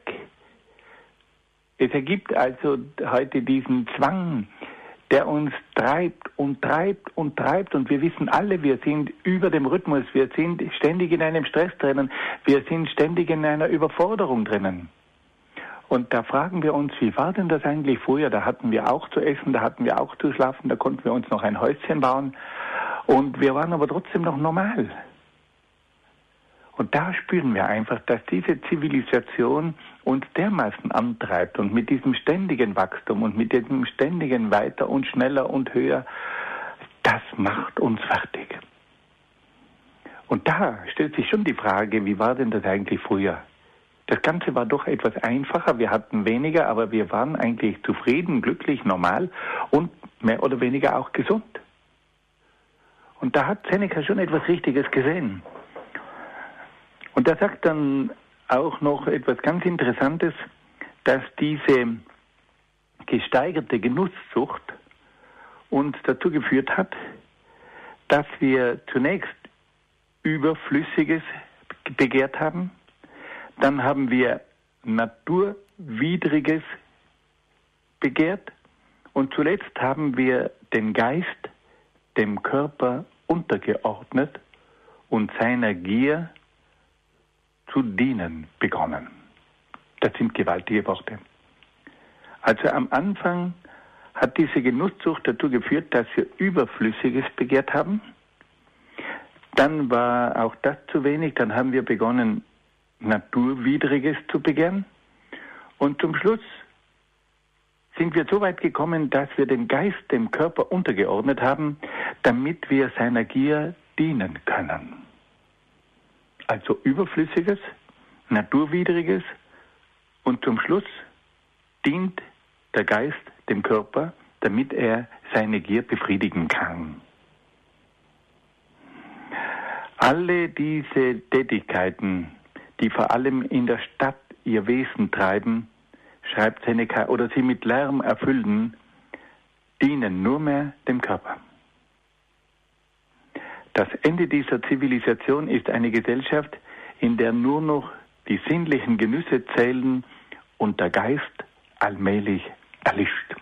Es ergibt also heute diesen Zwang, der uns treibt und treibt und treibt, und wir wissen alle, wir sind über dem Rhythmus, wir sind ständig in einem Stress drinnen, wir sind ständig in einer Überforderung drinnen. Und da fragen wir uns, wie war denn das eigentlich früher? Da hatten wir auch zu essen, da hatten wir auch zu schlafen, da konnten wir uns noch ein Häuschen bauen und wir waren aber trotzdem noch normal. Und da spüren wir einfach, dass diese Zivilisation uns dermaßen antreibt, und mit diesem ständigen Wachstum und mit diesem ständigen Weiter und schneller und höher, das macht uns fertig. Und da stellt sich schon die Frage, wie war denn das eigentlich früher? Das Ganze war doch etwas einfacher, wir hatten weniger, aber wir waren eigentlich zufrieden, glücklich, normal und mehr oder weniger auch gesund. Und da hat Seneca schon etwas Richtiges gesehen. Und er sagt dann auch noch etwas ganz Interessantes. dass diese gesteigerte Genusssucht uns dazu geführt hat, dass wir zunächst Überflüssiges begehrt haben, dann haben wir Naturwidriges begehrt und zuletzt haben wir den Geist dem Körper untergeordnet und seiner Gier zu dienen begonnen. Das sind gewaltige Worte. Also am Anfang hat diese Genusssucht dazu geführt, dass wir Überflüssiges begehrt haben. Dann war auch das zu wenig, dann haben wir begonnen, Naturwidriges zu begehren. Und zum Schluss sind wir so weit gekommen, dass wir den Geist dem Körper untergeordnet haben, damit wir seiner Gier dienen können. Also Überflüssiges, Naturwidriges und zum Schluss dient der Geist dem Körper, damit er seine Gier befriedigen kann. Alle diese Tätigkeiten, die vor allem in der Stadt ihr Wesen treiben, schreibt Seneca, oder sie mit Lärm erfüllen, dienen nur mehr dem Körper. Das Ende dieser Zivilisation ist eine Gesellschaft, in der nur noch die sinnlichen Genüsse zählen und der Geist allmählich erlischt.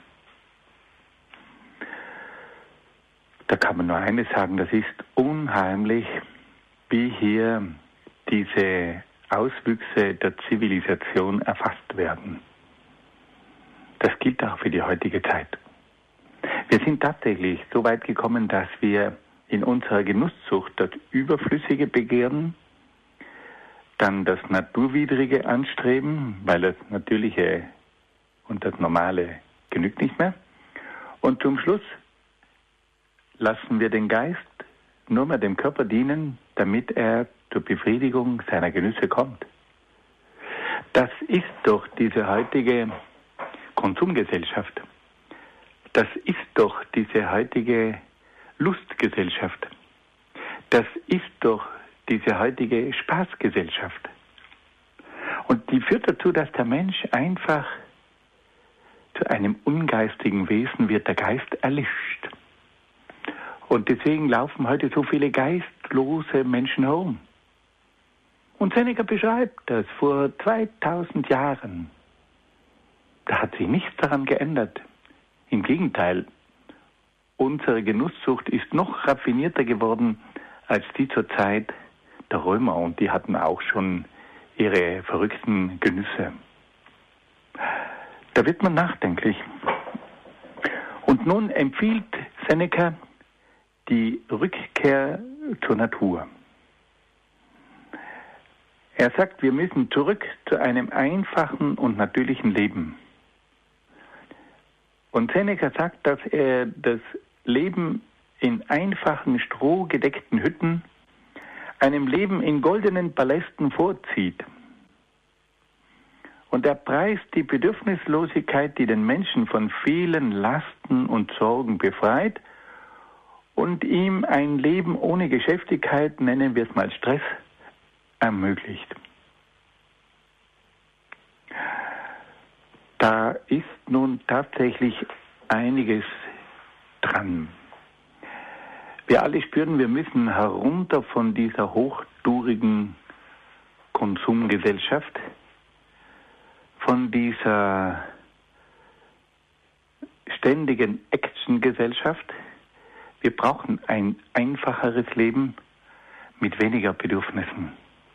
Da kann man nur eines sagen, das ist unheimlich, wie hier diese Auswüchse der Zivilisation erfasst werden. Das gilt auch für die heutige Zeit. Wir sind tatsächlich so weit gekommen, dass wir in unserer Genusssucht das Überflüssige begehren, dann das Naturwidrige anstreben, weil das Natürliche und das Normale genügt nicht mehr. Und zum Schluss lassen wir den Geist nur mehr dem Körper dienen, damit er zur Befriedigung seiner Genüsse kommt. Das ist doch diese heutige Konsumgesellschaft. Das ist doch diese heutige Lustgesellschaft. Das ist doch diese heutige Spaßgesellschaft. Und die führt dazu, dass der Mensch einfach zu einem ungeistigen Wesen wird, der Geist erlischt. Und deswegen laufen heute so viele geistlose Menschen herum. Und Seneca beschreibt das vor 2000 Jahren. Da hat sich nichts daran geändert. Im Gegenteil, unsere Genusssucht ist noch raffinierter geworden als die zur Zeit der Römer. Und die hatten auch schon ihre verrückten Genüsse. Da wird man nachdenklich. Und nun empfiehlt Seneca die Rückkehr zur Natur. Er sagt, wir müssen zurück zu einem einfachen und natürlichen Leben. Und Seneca sagt, dass er das Leben in einfachen, strohgedeckten Hütten einem Leben in goldenen Palästen vorzieht. Und er preist die Bedürfnislosigkeit, die den Menschen von vielen Lasten und Sorgen befreit und ihm ein Leben ohne Geschäftigkeit, nennen wir es mal Stress, ermöglicht. Da ist nun tatsächlich einiges dran. Wir alle spüren, wir müssen herunter von dieser hochtourigen Konsumgesellschaft, von dieser ständigen Actiongesellschaft. Wir brauchen ein einfacheres Leben mit weniger Bedürfnissen.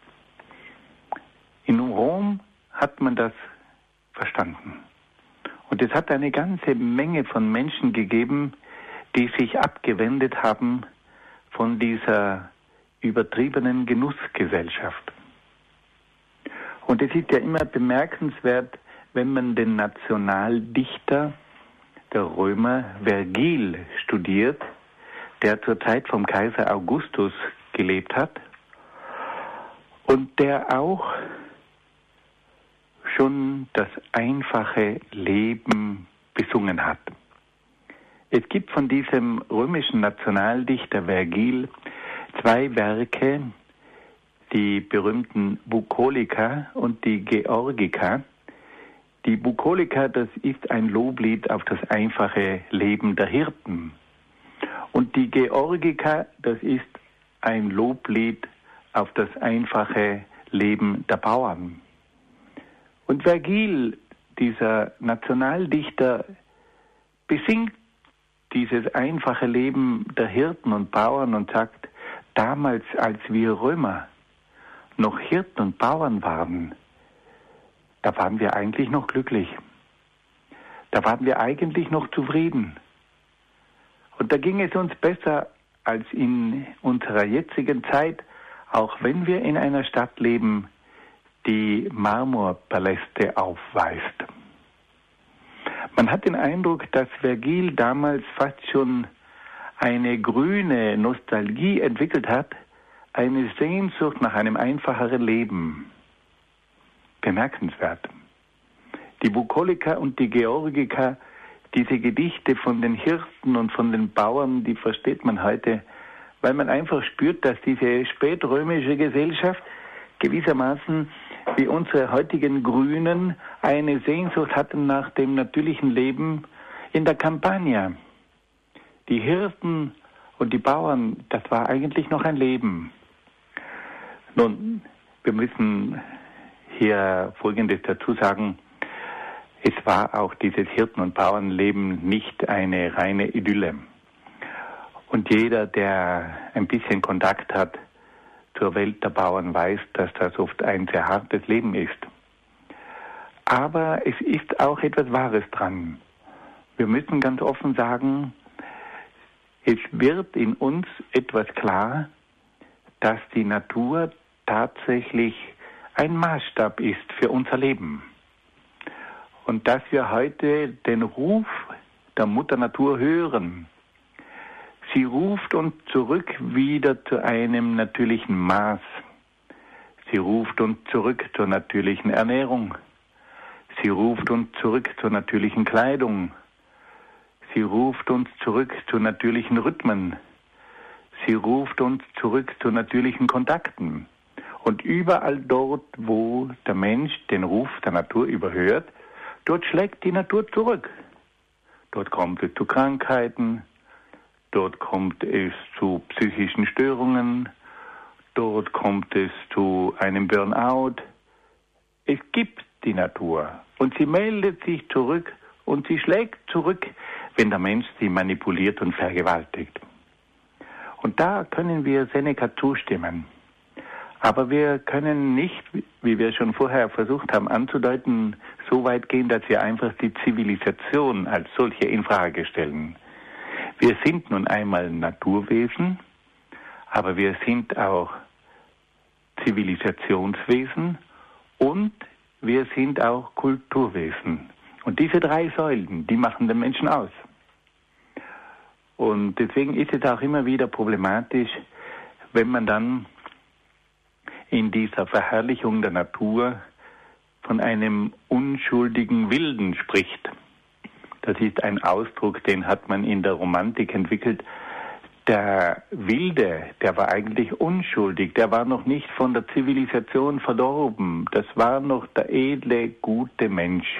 In Rom hat man das verstanden. Und es hat eine ganze Menge von Menschen gegeben, die sich abgewendet haben von dieser übertriebenen Genussgesellschaft. Und es ist ja immer bemerkenswert, wenn man den Nationaldichter der Römer Vergil studiert, der zur Zeit vom Kaiser Augustus gelebt hat und der auch schon das einfache Leben besungen hat. Es gibt von diesem römischen Nationaldichter Vergil 2 Werke, die berühmten Bucolica und die Georgica, Die Bukolika, das ist ein Loblied auf das einfache Leben der Hirten. Und die Georgika, das ist ein Loblied auf das einfache Leben der Bauern. Und Vergil, dieser Nationaldichter, besingt dieses einfache Leben der Hirten und Bauern und sagt, damals, als wir Römer noch Hirten und Bauern waren, da waren wir eigentlich noch glücklich. Da waren wir eigentlich noch zufrieden. Und da ging es uns besser als in unserer jetzigen Zeit, auch wenn wir in einer Stadt leben, die Marmorpaläste aufweist. Man hat den Eindruck, dass Vergil damals fast schon eine grüne Nostalgie entwickelt hat, eine Sehnsucht nach einem einfacheren Leben. Bemerkenswert. Die Bukolika und die Georgika, diese Gedichte von den Hirten und von den Bauern, die versteht man heute, weil man einfach spürt, dass diese spätrömische Gesellschaft gewissermaßen wie unsere heutigen Grünen eine Sehnsucht hatten nach dem natürlichen Leben in der Campagna. Die Hirten und die Bauern, das war eigentlich noch ein Leben. Nun, wir müssen hier Folgendes dazu sagen. Es war auch dieses Hirten- und Bauernleben nicht eine reine Idylle. Und jeder, der ein bisschen Kontakt hat zur Welt der Bauern, weiß, dass das oft ein sehr hartes Leben ist. Aber es ist auch etwas Wahres dran. Wir müssen ganz offen sagen, es wird in uns etwas klar, dass die Natur tatsächlich ein Maßstab ist für unser Leben. Und dass wir heute den Ruf der Mutter Natur hören. Sie ruft uns zurück wieder zu einem natürlichen Maß. Sie ruft uns zurück zur natürlichen Ernährung. Sie ruft uns zurück zur natürlichen Kleidung. Sie ruft uns zurück zu natürlichen Rhythmen. Sie ruft uns zurück zu natürlichen Kontakten. Und überall dort, wo der Mensch den Ruf der Natur überhört, dort schlägt die Natur zurück. Dort kommt es zu Krankheiten, dort kommt es zu psychischen Störungen, dort kommt es zu einem Burnout. Es gibt die Natur und sie meldet sich zurück und sie schlägt zurück, wenn der Mensch sie manipuliert und vergewaltigt. Und da können wir Seneca zustimmen. Aber wir können nicht, wie wir schon vorher versucht haben anzudeuten, so weit gehen, dass wir einfach die Zivilisation als solche in Frage stellen. Wir sind nun einmal Naturwesen, aber wir sind auch Zivilisationswesen und wir sind auch Kulturwesen. Und diese drei Säulen, die machen den Menschen aus. Und deswegen ist es auch immer wieder problematisch, wenn man dann in dieser Verherrlichung der Natur von einem unschuldigen Wilden spricht. Das ist ein Ausdruck, den hat man in der Romantik entwickelt. Der Wilde, der war eigentlich unschuldig, der war noch nicht von der Zivilisation verdorben. Das war noch der edle, gute Mensch.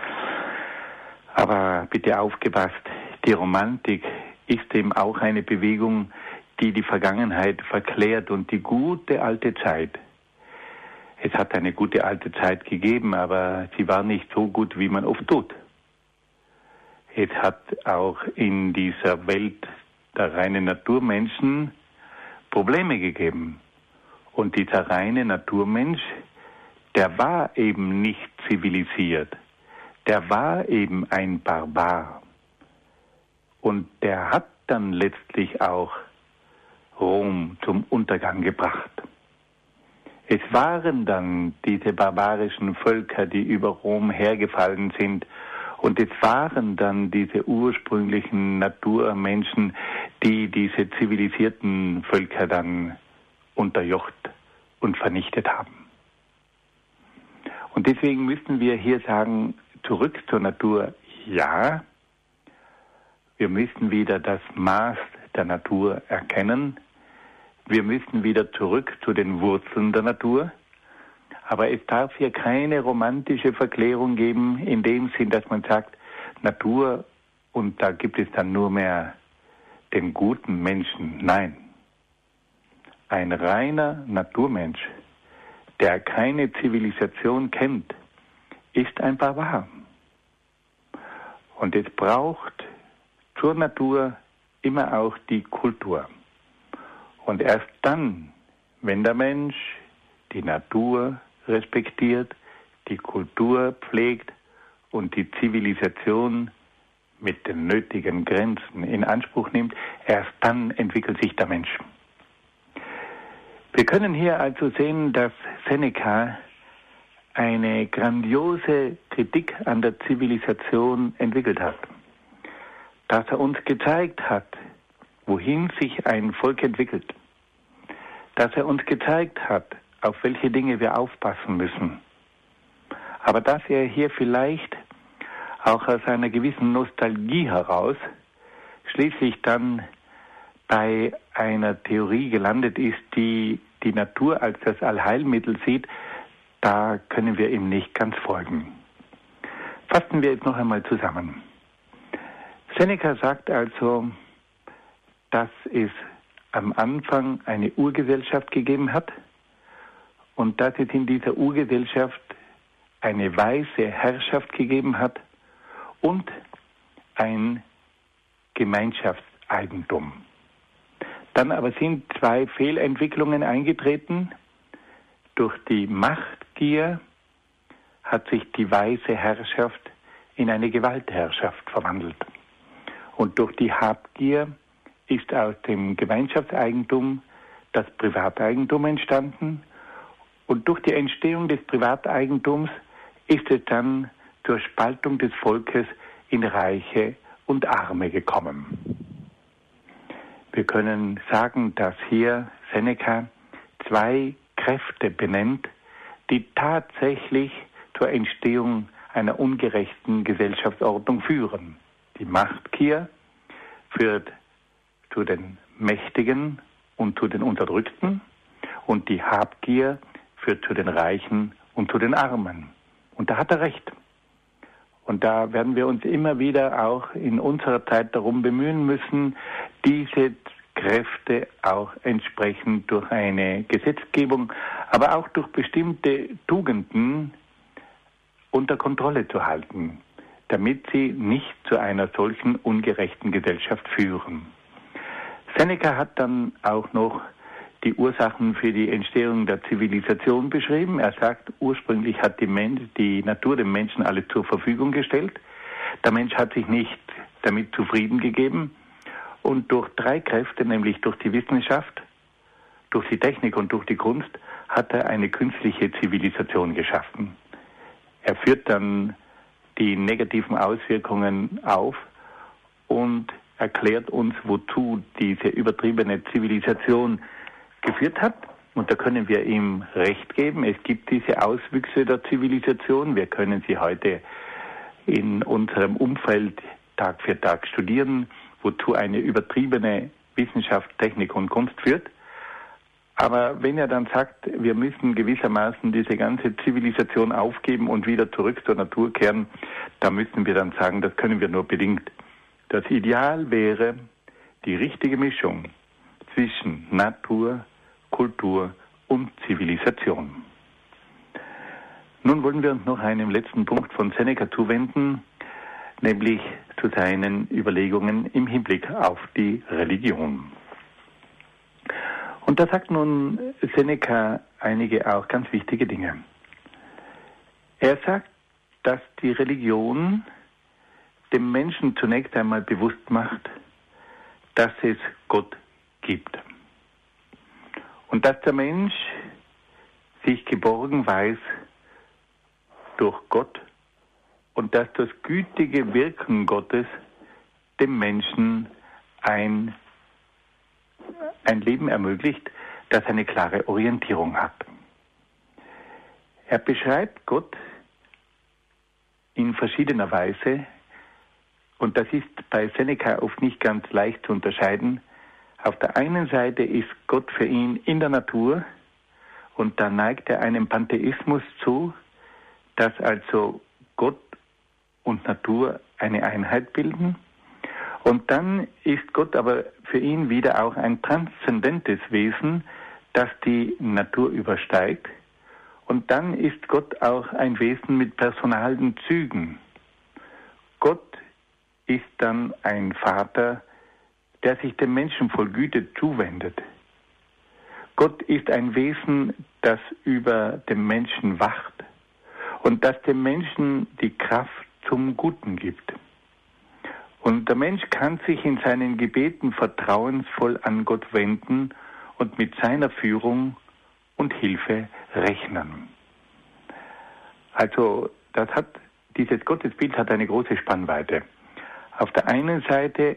Aber bitte aufgepasst, die Romantik ist eben auch eine Bewegung, die die Vergangenheit verklärt und die gute alte Zeit. Es hat eine gute alte Zeit gegeben, aber sie war nicht so gut, wie man oft tut. Es hat auch in dieser Welt der reinen Naturmenschen Probleme gegeben. Und dieser reine Naturmensch, der war eben nicht zivilisiert. Der war eben ein Barbar. Und der hat dann letztlich auch Rom zum Untergang gebracht. Es waren dann diese barbarischen Völker, die über Rom hergefallen sind. Und es waren dann diese ursprünglichen Naturmenschen, die diese zivilisierten Völker dann unterjocht und vernichtet haben. Und deswegen müssen wir hier sagen, zurück zur Natur, ja. Wir müssen wieder das Maß der Natur erkennen. Wir müssen wieder zurück zu den Wurzeln der Natur. Aber es darf hier keine romantische Verklärung geben, in dem Sinn, dass man sagt, Natur und da gibt es dann nur mehr den guten Menschen. Nein. Ein reiner Naturmensch, der keine Zivilisation kennt, ist ein Barbar. Und es braucht zur Natur immer auch die Kultur. Und erst dann, wenn der Mensch die Natur respektiert, die Kultur pflegt und die Zivilisation mit den nötigen Grenzen in Anspruch nimmt, erst dann entwickelt sich der Mensch. Wir können hier also sehen, dass Seneca eine grandiose Kritik an der Zivilisation entwickelt hat. Dass er uns gezeigt hat, wohin sich ein Volk entwickelt. Dass er uns gezeigt hat, auf welche Dinge wir aufpassen müssen. Aber dass er hier vielleicht auch aus einer gewissen Nostalgie heraus schließlich dann bei einer Theorie gelandet ist, die die Natur als das Allheilmittel sieht, da können wir ihm nicht ganz folgen. Fassen wir jetzt noch einmal zusammen. Seneca sagt also, dass es am Anfang eine Urgesellschaft gegeben hat und dass es in dieser Urgesellschaft eine weise Herrschaft gegeben hat und ein Gemeinschaftseigentum. Dann aber sind zwei Fehlentwicklungen eingetreten. Durch die Machtgier hat sich die weise Herrschaft in eine Gewaltherrschaft verwandelt. Und durch die Habgier ist aus dem Gemeinschaftseigentum das Privateigentum entstanden. Und durch die Entstehung des Privateigentums ist es dann zur Spaltung des Volkes in Reiche und Arme gekommen. Wir können sagen, dass hier Seneca zwei Kräfte benennt, die tatsächlich zur Entstehung einer ungerechten Gesellschaftsordnung führen. Die Machtgier führt zu den Mächtigen und zu den Unterdrückten und die Habgier führt zu den Reichen und zu den Armen. Und da hat er recht. Und da werden wir uns immer wieder auch in unserer Zeit darum bemühen müssen, diese Kräfte auch entsprechend durch eine Gesetzgebung, aber auch durch bestimmte Tugenden unter Kontrolle zu halten, damit sie nicht zu einer solchen ungerechten Gesellschaft führen. Seneca hat dann auch noch die Ursachen für die Entstehung der Zivilisation beschrieben. Er sagt, ursprünglich hat die Natur dem Menschen alles zur Verfügung gestellt. Der Mensch hat sich nicht damit zufrieden gegeben. Und durch drei Kräfte, nämlich durch die Wissenschaft, durch die Technik und durch die Kunst, hat er eine künstliche Zivilisation geschaffen. Er führt dann die negativen Auswirkungen auf und erklärt uns, wozu diese übertriebene Zivilisation geführt hat. Und da können wir ihm recht geben. Es gibt diese Auswüchse der Zivilisation. Wir können sie heute in unserem Umfeld Tag für Tag studieren, wozu eine übertriebene Wissenschaft, Technik und Kunst führt. Aber wenn er dann sagt, wir müssen gewissermaßen diese ganze Zivilisation aufgeben und wieder zurück zur Natur kehren, da müssen wir dann sagen, das können wir nur bedingt. Das Ideal wäre die richtige Mischung zwischen Natur, Kultur und Zivilisation. Nun wollen wir uns noch einem letzten Punkt von Seneca zuwenden, nämlich zu seinen Überlegungen im Hinblick auf die Religion. Und da sagt nun Seneca einige auch ganz wichtige Dinge. Er sagt, dass die Religion dem Menschen zunächst einmal bewusst macht, dass es Gott gibt. Und dass der Mensch sich geborgen weiß durch Gott und dass das gütige Wirken Gottes dem Menschen ein Leben ermöglicht, das eine klare Orientierung hat. Er beschreibt Gott in verschiedener Weise und das ist bei Seneca oft nicht ganz leicht zu unterscheiden. Auf der einen Seite ist Gott für ihn in der Natur Und da neigt er einem Pantheismus zu, dass also Gott und Natur eine Einheit bilden. Und dann ist Gott aber für ihn wieder auch ein transzendentes Wesen, das die Natur übersteigt. Und dann ist Gott auch ein Wesen mit personalen Zügen. Gott ist dann ein Vater, der sich dem Menschen voll Güte zuwendet. Gott ist ein Wesen, das über dem Menschen wacht und das dem Menschen die Kraft zum Guten gibt. Und der Mensch kann sich in seinen Gebeten vertrauensvoll an Gott wenden und mit seiner Führung und Hilfe rechnen. Also dieses Gottesbild hat eine große Spannweite. Auf der einen Seite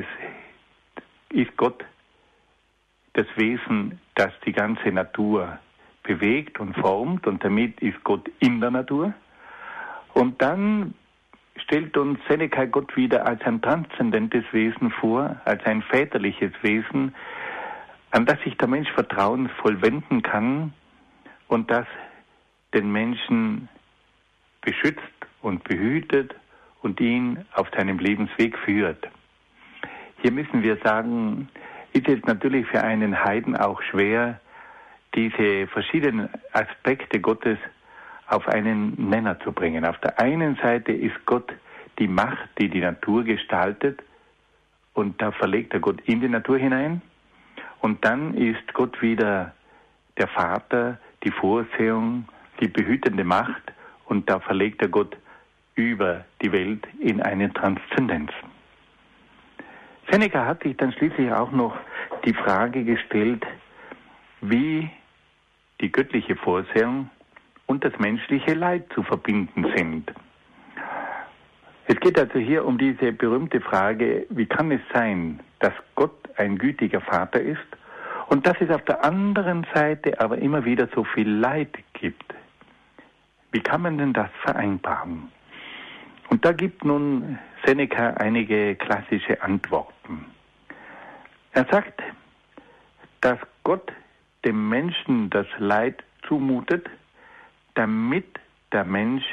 ist Gott das Wesen, das die ganze Natur bewegt und formt, und damit ist Gott in der Natur. Und dann stellt uns Seneca Gott wieder als ein transzendentes Wesen vor, als ein väterliches Wesen, an das sich der Mensch vertrauensvoll wenden kann und das den Menschen beschützt und behütet und ihn auf seinem Lebensweg führt. Hier müssen wir sagen, ist es natürlich für einen Heiden auch schwer, diese verschiedenen Aspekte Gottes auf einen Nenner zu bringen. Auf der einen Seite ist Gott die Macht, die die Natur gestaltet, und da verlegt er Gott in die Natur hinein. Und dann ist Gott wieder der Vater, die Vorsehung, die behütende Macht, und da verlegt er Gott über die Welt in eine Transzendenz. Seneca hat sich dann schließlich auch noch die Frage gestellt, wie die göttliche Vorsehung und das menschliche Leid zu verbinden sind. Es geht also hier um diese berühmte Frage, wie kann es sein, dass Gott ein gütiger Vater ist und dass es auf der anderen Seite aber immer wieder so viel Leid gibt? Wie kann man denn das vereinbaren? Und da gibt nun Seneca einige klassische Antworten. Er sagt, dass Gott dem Menschen das Leid zumutet, damit der Mensch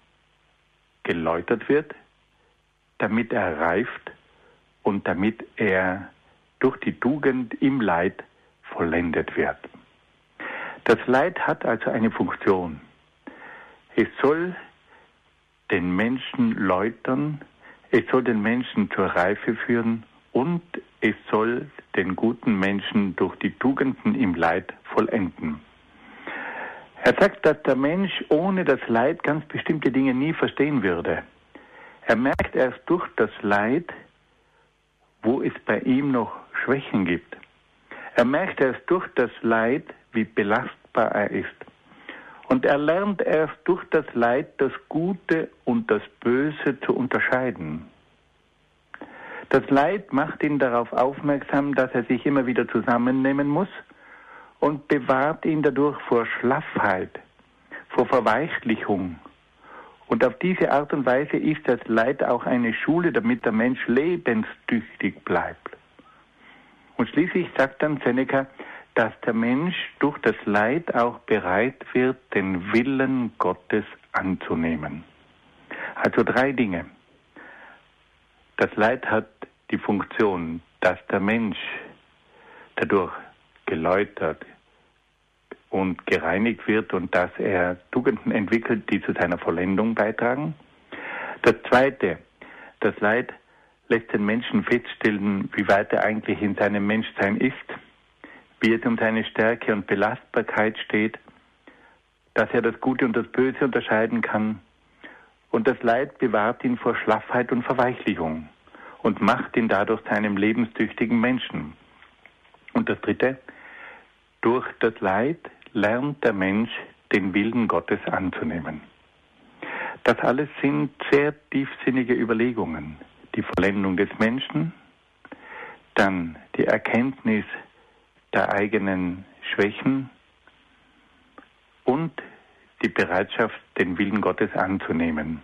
geläutert wird, damit er reift und damit er durch die Tugend im Leid vollendet wird. Das Leid hat also eine Funktion. Es soll den Menschen läutern, es soll den Menschen zur Reife führen und es soll den guten Menschen durch die Tugenden im Leid vollenden. Er sagt, dass der Mensch ohne das Leid ganz bestimmte Dinge nie verstehen würde. Er merkt erst durch das Leid, wo es bei ihm noch Schwächen gibt. Er merkt erst durch das Leid, wie belastbar er ist. Und er lernt erst durch das Leid das Gute und das Böse zu unterscheiden. Das Leid macht ihn darauf aufmerksam, dass er sich immer wieder zusammennehmen muss und bewahrt ihn dadurch vor Schlaffheit, vor Verweichlichung. Und auf diese Art und Weise ist das Leid auch eine Schule, damit der Mensch lebenstüchtig bleibt. Und schließlich sagt dann Seneca, dass der Mensch durch das Leid auch bereit wird, den Willen Gottes anzunehmen. Also 3 Dinge. Das Leid hat die Funktion, dass der Mensch dadurch geläutert und gereinigt wird und dass er Tugenden entwickelt, die zu seiner Vollendung beitragen. Das Zweite, das Leid lässt den Menschen feststellen, wie weit er eigentlich in seinem Menschsein ist, wie es um seine Stärke und Belastbarkeit steht, dass er das Gute und das Böse unterscheiden kann. Und das Leid bewahrt ihn vor Schlaffheit und Verweichlichung und macht ihn dadurch zu einem lebenstüchtigen Menschen. Und das Dritte, durch das Leid lernt der Mensch, den Willen Gottes anzunehmen. Das alles sind sehr tiefsinnige Überlegungen. Die Vollendung des Menschen, dann die Erkenntnis der eigenen Schwächen und die Bereitschaft, den Willen Gottes anzunehmen.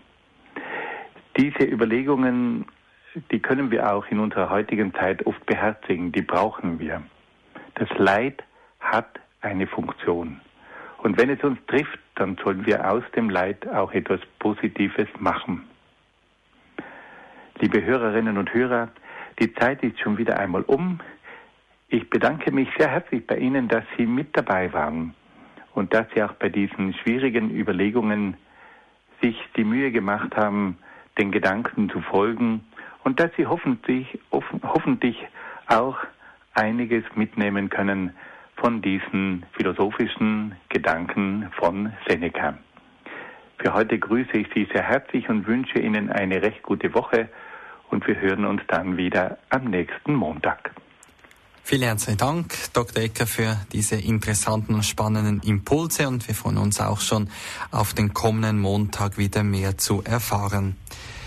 Diese Überlegungen, die können wir auch in unserer heutigen Zeit oft beherzigen, die brauchen wir. Das Leid hat eine Funktion Und wenn es uns trifft, dann sollen wir aus dem Leid auch etwas Positives machen. Liebe Hörerinnen und Hörer, die Zeit ist schon wieder einmal um. Ich bedanke mich sehr herzlich bei Ihnen, dass Sie mit dabei waren und dass Sie auch bei diesen schwierigen Überlegungen sich die Mühe gemacht haben, den Gedanken zu folgen und dass Sie hoffentlich auch einiges mitnehmen können von diesen philosophischen Gedanken von Seneca. Für heute grüße ich Sie sehr herzlich und wünsche Ihnen eine recht gute Woche und wir hören uns dann wieder am nächsten Montag. Vielen herzlichen Dank, Dr. Ecker, für diese interessanten und spannenden Impulse und wir freuen uns auch schon auf den kommenden Montag wieder mehr zu erfahren.